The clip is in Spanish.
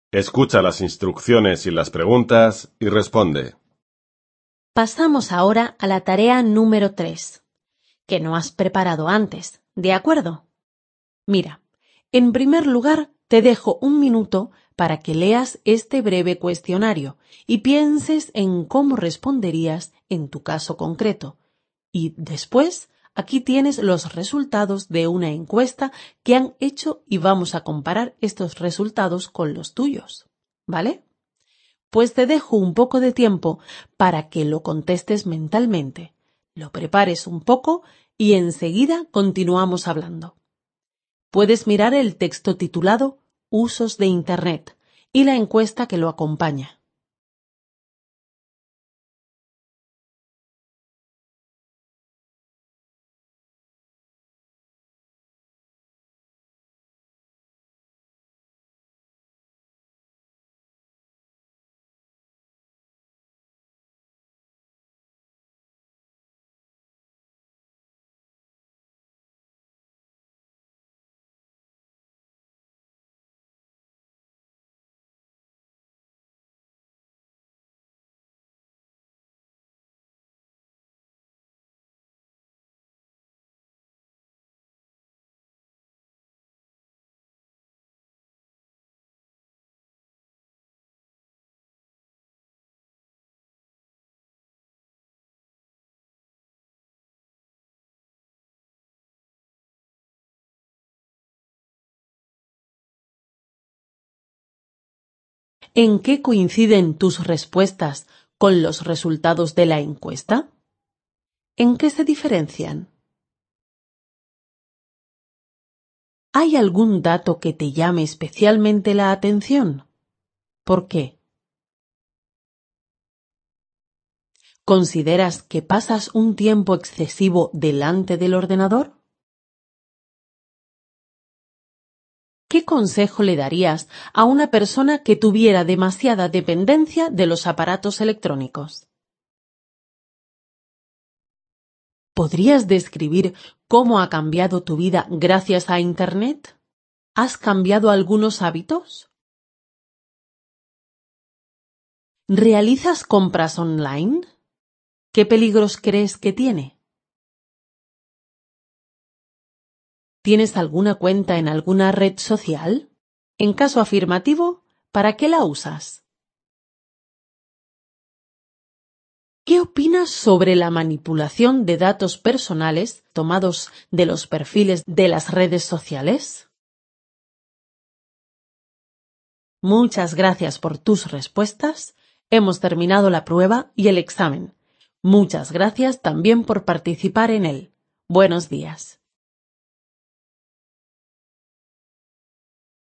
Escucha las instrucciones y las preguntas y responde. Pasamos ahora a la tarea número 3, que no has preparado antes, ¿de acuerdo? Mira, en primer lugar te dejo un minuto para que leas este breve cuestionario y pienses en cómo responderías en tu caso concreto. Y después, aquí tienes los resultados de una encuesta que han hecho y vamos a comparar estos resultados con los tuyos, ¿vale? Pues te dejo un poco de tiempo para que lo contestes mentalmente, lo prepares un poco y enseguida continuamos hablando. Puedes mirar el texto titulado Usos de Internet y la encuesta que lo acompaña. ¿En qué coinciden tus respuestas con los resultados de la encuesta? ¿En qué se diferencian? ¿Hay algún dato que te llame especialmente la atención? ¿Por qué? ¿Consideras que pasas un tiempo excesivo delante del ordenador? ¿Qué consejo le darías a una persona que tuviera demasiada dependencia de los aparatos electrónicos? ¿Podrías describir cómo ha cambiado tu vida gracias a Internet? ¿Has cambiado algunos hábitos? ¿Realizas compras online? ¿Qué peligros crees que tiene? ¿Tienes alguna cuenta en alguna red social? En caso afirmativo, ¿para qué la usas? ¿Qué opinas sobre la manipulación de datos personales tomados de los perfiles de las redes sociales? Muchas gracias por tus respuestas. Hemos terminado la prueba y el examen. Muchas gracias también por participar en él. Buenos días.